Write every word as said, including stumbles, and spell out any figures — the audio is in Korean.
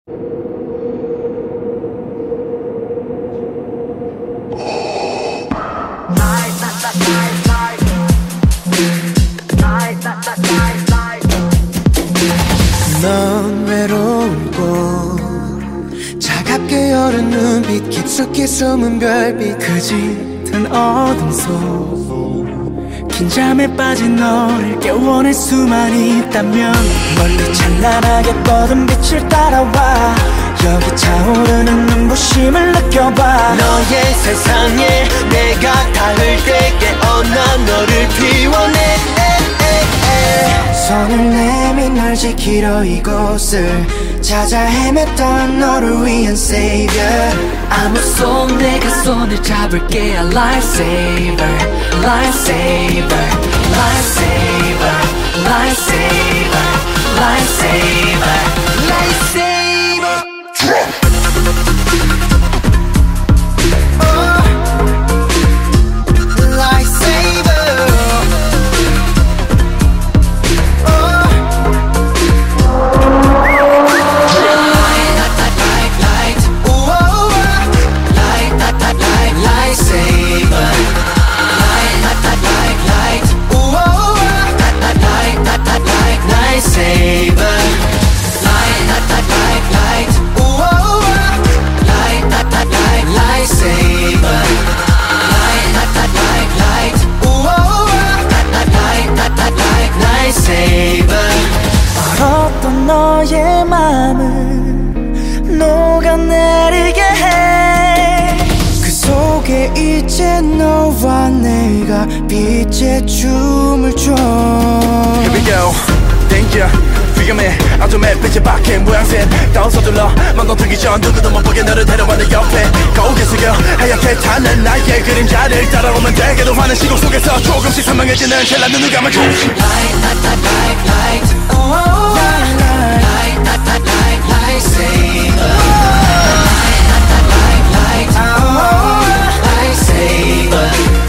넌 외로운 꽃 차갑게 여는 눈빛 깊숙이 숨은 별빛 그 짙은 어둠 속 긴 잠에 빠진 너를 깨워낼 수만 있다면 멀리 찬란하게 뻗은 빛을 따라와 여기 차오르는 눈부심을 느껴봐 너의 세상에 내가 닿을 때 깨어나 너를 피워내 손을 내민 널 지키러 이곳을 찾아 헤맸던 너를 위한 savior 아무 손 내가 손을 잡을게 A lifesaver, lifesaver, lifesaver, lifesaver, lifesaver, lifesaver 얼었던 너의 맘을 녹아내리게 해 그 속에 이제 너와 내가 빛의 춤을 춰 Here we go, danger 위험해 어둠에 빛이 박힌 모양새 더 서둘러 맘동트기 전 누구도 못 보게 너를 데려와 내 옆에 거울에 숙여 하얗게 타는 나의 그림자를 따라오면 되게도 많은 시공 속에서 조금씩 선명해지는 젤란 눈을 감아 조금씩 Light, light, light, light, light oh, Light, light, light, light, light, lightsaber Light, light, light, light, light, lightsaber